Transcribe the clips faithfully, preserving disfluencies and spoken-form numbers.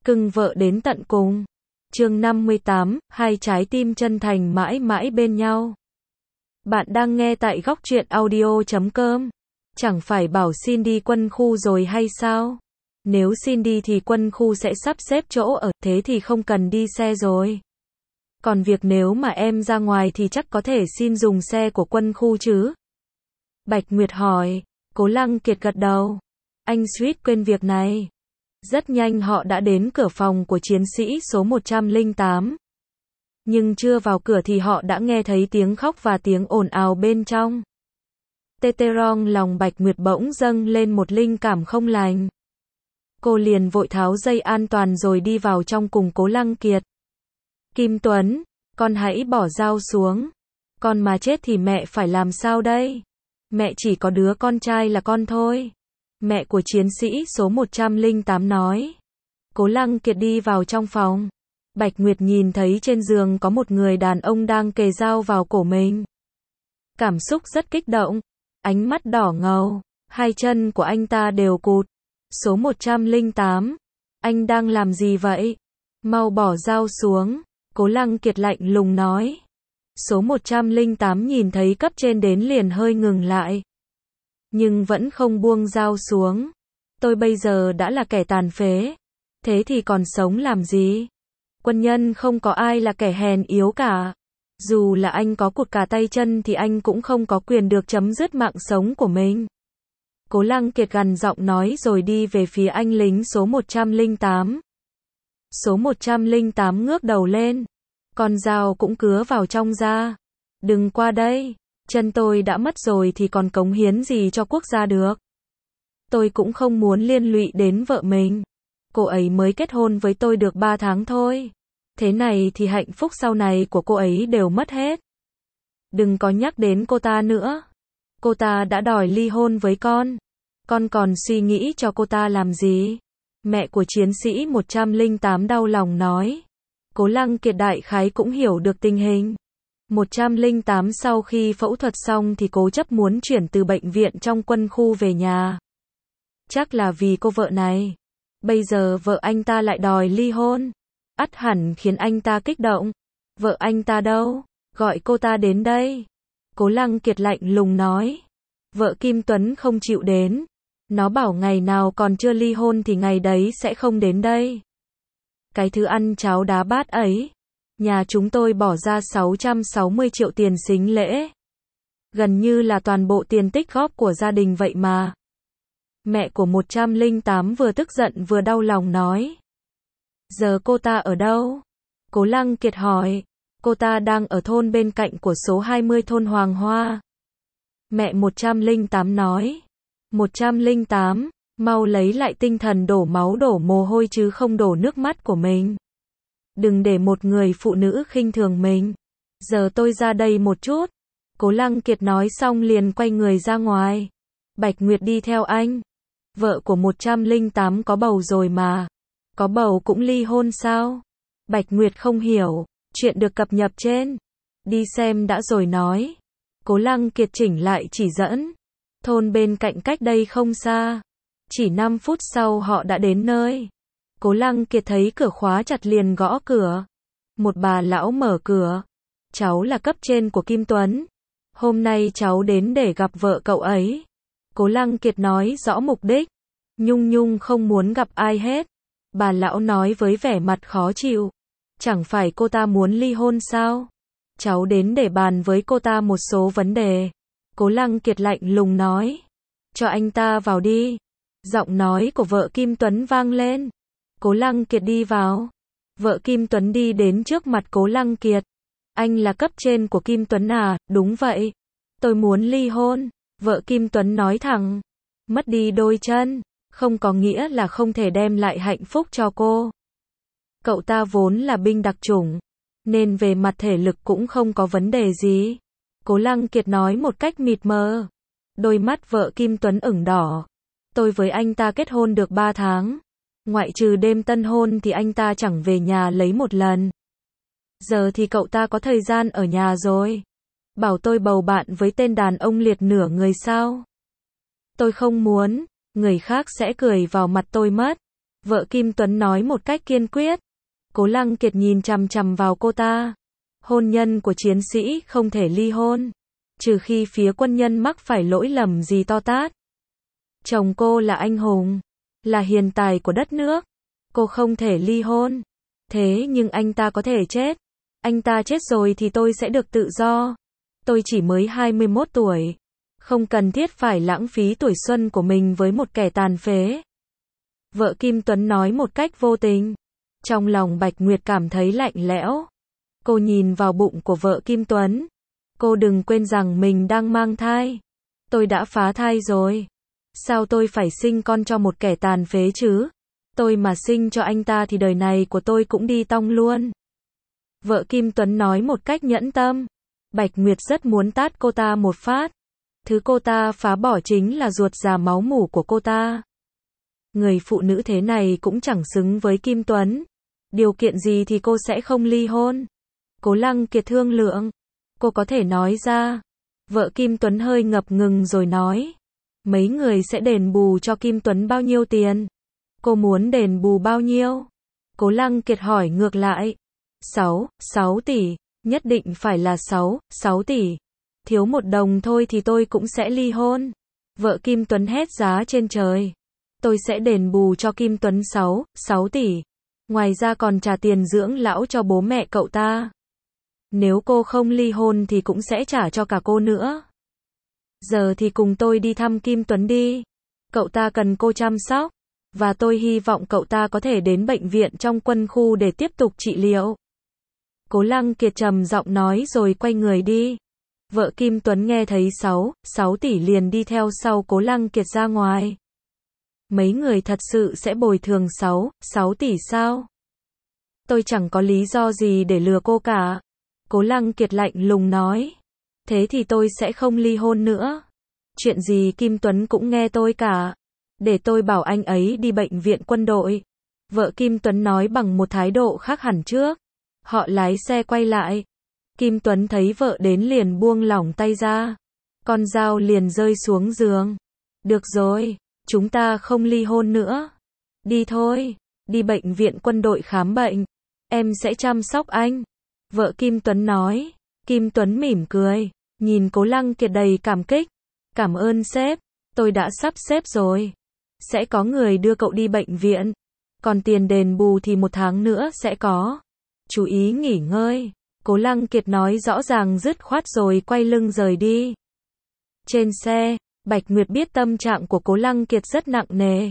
Cưng vợ đến tận cùng. Chương năm mươi tám, hai trái tim chân thành mãi mãi bên nhau. Bạn đang nghe tại góc truyện audio chấm com. Chẳng phải bảo xin đi quân khu rồi hay sao? Nếu xin đi thì quân khu sẽ sắp xếp chỗ ở, thế thì không cần đi xe rồi. Còn việc nếu mà em ra ngoài thì chắc có thể xin dùng xe của quân khu chứ? Bạch Nguyệt hỏi. Cố Lăng Kiệt gật đầu. Anh suýt quên việc này. Rất nhanh họ đã đến cửa phòng của chiến sĩ số một trăm lẻ tám. Nhưng chưa vào cửa thì họ đã nghe thấy tiếng khóc và tiếng ồn ào bên trong. Tê tê rong lòng Bạch Nguyệt bỗng dâng lên một linh cảm không lành. Cô liền vội tháo dây an toàn rồi đi vào trong cùng Cố Lăng Kiệt. Kim Tuấn, con hãy bỏ dao xuống. Con mà chết thì mẹ phải làm sao đây? Mẹ chỉ có đứa con trai là con thôi. Mẹ của chiến sĩ số một trăm lẻ tám nói. Cố Lăng Kiệt đi vào trong phòng. Bạch Nguyệt nhìn thấy trên giường có một người đàn ông đang kề dao vào cổ mình. Cảm xúc rất kích động. Ánh mắt đỏ ngầu. Hai chân của anh ta đều cụt. Số một trăm lẻ tám. Anh đang làm gì vậy? Mau bỏ dao xuống. Cố Lăng Kiệt lạnh lùng nói. Số một trăm lẻ tám nhìn thấy cấp trên đến liền hơi ngừng lại. Nhưng vẫn không buông dao xuống. Tôi bây giờ đã là kẻ tàn phế. Thế thì còn sống làm gì? Quân nhân không có ai là kẻ hèn yếu cả. Dù là anh có cụt cả tay chân thì anh cũng không có quyền được chấm dứt mạng sống của mình. Cố Lăng Kiệt gằn giọng nói rồi đi về phía anh lính số một trăm lẻ tám. Số một trăm lẻ tám ngước đầu lên. Con dao cũng cứa vào trong da. Đừng qua đây. Chân tôi đã mất rồi thì còn cống hiến gì cho quốc gia được. Tôi cũng không muốn liên lụy đến vợ mình. Cô ấy mới kết hôn với tôi được ba tháng thôi. Thế này thì hạnh phúc sau này của cô ấy đều mất hết. Đừng có nhắc đến cô ta nữa. Cô ta đã đòi ly hôn với con. Con còn suy nghĩ cho cô ta làm gì? Mẹ của chiến sĩ một trăm lẻ tám đau lòng nói. Cố Lăng Kiệt đại khái cũng hiểu được tình hình. một trăm lẻ tám sau khi phẫu thuật xong thì cố chấp muốn chuyển từ bệnh viện trong quân khu về nhà. Chắc là vì cô vợ này. Bây giờ vợ anh ta lại đòi ly hôn. Ắt hẳn khiến anh ta kích động. Vợ anh ta đâu? Gọi cô ta đến đây. Cố Lăng Kiệt lạnh lùng nói. Vợ Kim Tuấn không chịu đến. Nó bảo ngày nào còn chưa ly hôn thì ngày đấy sẽ không đến đây. Cái thứ ăn cháo đá bát ấy. Nhà chúng tôi bỏ ra sáu trăm sáu mươi triệu tiền sính lễ. Gần như là toàn bộ tiền tích góp của gia đình vậy mà. Mẹ của một trăm lẻ tám vừa tức giận vừa đau lòng nói. Giờ cô ta ở đâu? Cố Lăng Kiệt hỏi. Cô ta đang ở thôn bên cạnh của số hai mươi thôn Hoàng Hoa. Mẹ một trăm lẻ tám nói. một trăm lẻ tám, mau lấy lại tinh thần, đổ máu đổ mồ hôi chứ không đổ nước mắt của mình. Đừng để một người phụ nữ khinh thường mình. Giờ tôi ra đây một chút. Cố Lăng Kiệt nói xong liền quay người ra ngoài. Bạch Nguyệt đi theo anh. Vợ của một trăm lẻ tám có bầu rồi mà. Có bầu cũng ly hôn sao? Bạch Nguyệt không hiểu. Chuyện được cập nhật trên. Đi xem đã rồi nói. Cố Lăng Kiệt chỉnh lại chỉ dẫn. Thôn bên cạnh cách đây không xa. Chỉ năm phút sau họ đã đến nơi. Cố Lăng Kiệt thấy cửa khóa chặt liền gõ cửa. Một bà lão mở cửa. Cháu là cấp trên của Kim Tuấn. Hôm nay cháu đến để gặp vợ cậu ấy. Cố Lăng Kiệt nói rõ mục đích. Nhung Nhung không muốn gặp ai hết. Bà lão nói với vẻ mặt khó chịu. Chẳng phải cô ta muốn ly hôn sao? Cháu đến để bàn với cô ta một số vấn đề. Cố Lăng Kiệt lạnh lùng nói. Cho anh ta vào đi. Giọng nói của vợ Kim Tuấn vang lên. Cố Lăng Kiệt đi vào. Vợ Kim Tuấn đi đến trước mặt Cố Lăng Kiệt. Anh là cấp trên của Kim Tuấn à? Đúng vậy. Tôi muốn ly hôn. Vợ Kim Tuấn nói thẳng. Mất đi đôi chân. Không có nghĩa là không thể đem lại hạnh phúc cho cô. Cậu ta vốn là binh đặc chủng. Nên về mặt thể lực cũng không có vấn đề gì. Cố Lăng Kiệt nói một cách mịt mờ. Đôi mắt vợ Kim Tuấn ửng đỏ. Tôi với anh ta kết hôn được ba tháng. Ngoại trừ đêm tân hôn thì anh ta chẳng về nhà lấy một lần. Giờ thì cậu ta có thời gian ở nhà rồi. Bảo tôi bầu bạn với tên đàn ông liệt nửa người sao? Tôi không muốn. Người khác sẽ cười vào mặt tôi mất. Vợ Kim Tuấn nói một cách kiên quyết. Cố Lăng Kiệt nhìn chằm chằm vào cô ta. Hôn nhân của chiến sĩ không thể ly hôn. Trừ khi phía quân nhân mắc phải lỗi lầm gì to tát. Chồng cô là anh hùng. Là hiền tài của đất nước. Cô không thể ly hôn. Thế nhưng anh ta có thể chết. Anh ta chết rồi thì tôi sẽ được tự do. Tôi chỉ mới hai mươi mốt tuổi. Không cần thiết phải lãng phí tuổi xuân của mình với một kẻ tàn phế. Vợ Kim Tuấn nói một cách vô tình. Trong lòng Bạch Nguyệt cảm thấy lạnh lẽo. Cô nhìn vào bụng của vợ Kim Tuấn. Cô đừng quên rằng mình đang mang thai. Tôi đã phá thai rồi. Sao tôi phải sinh con cho một kẻ tàn phế chứ? Tôi mà sinh cho anh ta thì đời này của tôi cũng đi tong luôn. Vợ Kim Tuấn nói một cách nhẫn tâm. Bạch Nguyệt rất muốn tát cô ta một phát. Thứ cô ta phá bỏ chính là ruột già máu mủ của cô ta. Người phụ nữ thế này cũng chẳng xứng với Kim Tuấn. Điều kiện gì thì cô sẽ không ly hôn. Cố Lăng Kiệt thương lượng. Cô có thể nói ra. Vợ Kim Tuấn hơi ngập ngừng rồi nói. Mấy người sẽ đền bù cho Kim Tuấn bao nhiêu tiền? Cô muốn đền bù bao nhiêu? Cố Lăng Kiệt hỏi ngược lại. Sáu, sáu tỷ. Nhất định phải là sáu, sáu tỷ. Thiếu một đồng thôi thì tôi cũng sẽ ly hôn. Vợ Kim Tuấn hét giá trên trời. Tôi sẽ đền bù cho Kim Tuấn sáu, sáu tỷ. Ngoài ra còn trả tiền dưỡng lão cho bố mẹ cậu ta. Nếu cô không ly hôn thì cũng sẽ trả cho cả cô nữa. Giờ thì cùng tôi đi thăm Kim Tuấn đi. Cậu ta cần cô chăm sóc. Và tôi hy vọng cậu ta có thể đến bệnh viện trong quân khu để tiếp tục trị liệu. Cố Lăng Kiệt trầm giọng nói rồi quay người đi. Vợ Kim Tuấn nghe thấy sáu, sáu tỷ liền đi theo sau Cố Lăng Kiệt ra ngoài. Mấy người thật sự sẽ bồi thường sáu, sáu tỷ sao? Tôi chẳng có lý do gì để lừa cô cả. Cố Lăng Kiệt lạnh lùng nói. Thế thì tôi sẽ không ly hôn nữa. Chuyện gì Kim Tuấn cũng nghe tôi cả. Để tôi bảo anh ấy đi bệnh viện quân đội. Vợ Kim Tuấn nói bằng một thái độ khác hẳn trước. Họ lái xe quay lại. Kim Tuấn thấy vợ đến liền buông lỏng tay ra. Con dao liền rơi xuống giường. Được rồi, chúng ta không ly hôn nữa. Đi thôi, đi bệnh viện quân đội khám bệnh. Em sẽ chăm sóc anh. Vợ Kim Tuấn nói. Kim Tuấn mỉm cười, nhìn Cố Lăng Kiệt đầy cảm kích. Cảm ơn sếp, tôi đã sắp xếp rồi. Sẽ có người đưa cậu đi bệnh viện. Còn tiền đền bù thì một tháng nữa sẽ có. Chú ý nghỉ ngơi. Cố Lăng Kiệt nói rõ ràng dứt khoát rồi quay lưng rời đi. Trên xe, Bạch Nguyệt biết tâm trạng của Cố Lăng Kiệt rất nặng nề.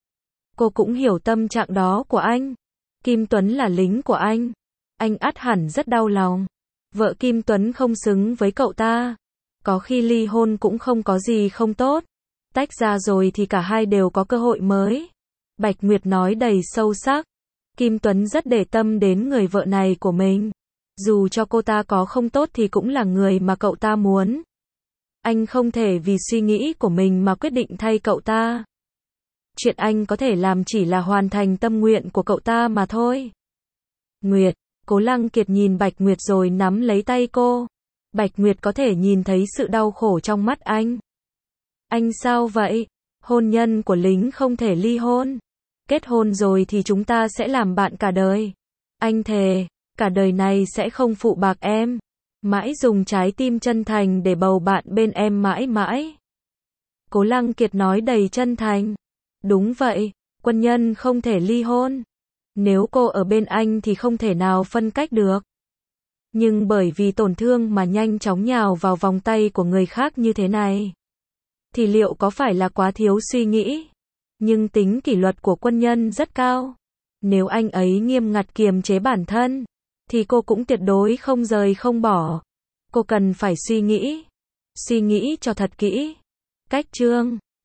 Cô cũng hiểu tâm trạng đó của anh. Kim Tuấn là lính của anh. Anh ắt hẳn rất đau lòng. Vợ Kim Tuấn không xứng với cậu ta. Có khi ly hôn cũng không có gì không tốt. Tách ra rồi thì cả hai đều có cơ hội mới. Bạch Nguyệt nói đầy sâu sắc. Kim Tuấn rất để tâm đến người vợ này của mình. Dù cho cô ta có không tốt thì cũng là người mà cậu ta muốn. Anh không thể vì suy nghĩ của mình mà quyết định thay cậu ta. Chuyện anh có thể làm chỉ là hoàn thành tâm nguyện của cậu ta mà thôi. Nguyệt, Cố Lăng Kiệt nhìn Bạch Nguyệt rồi nắm lấy tay cô. Bạch Nguyệt có thể nhìn thấy sự đau khổ trong mắt anh. Anh sao vậy? Hôn nhân của lính không thể ly hôn. Kết hôn rồi thì chúng ta sẽ làm bạn cả đời. Anh thề, cả đời này sẽ không phụ bạc em. Mãi dùng trái tim chân thành để bầu bạn bên em mãi mãi. Cố Lăng Kiệt nói đầy chân thành. Đúng vậy, quân nhân không thể ly hôn. Nếu cô ở bên anh thì không thể nào phân cách được. Nhưng bởi vì tổn thương mà nhanh chóng nhào vào vòng tay của người khác như thế này, thì liệu có phải là quá thiếu suy nghĩ? Nhưng tính kỷ luật của quân nhân rất cao. Nếu anh ấy nghiêm ngặt kiềm chế bản thân, thì cô cũng tuyệt đối không rời không bỏ. Cô cần phải suy nghĩ. Suy nghĩ cho thật kỹ. Cách chương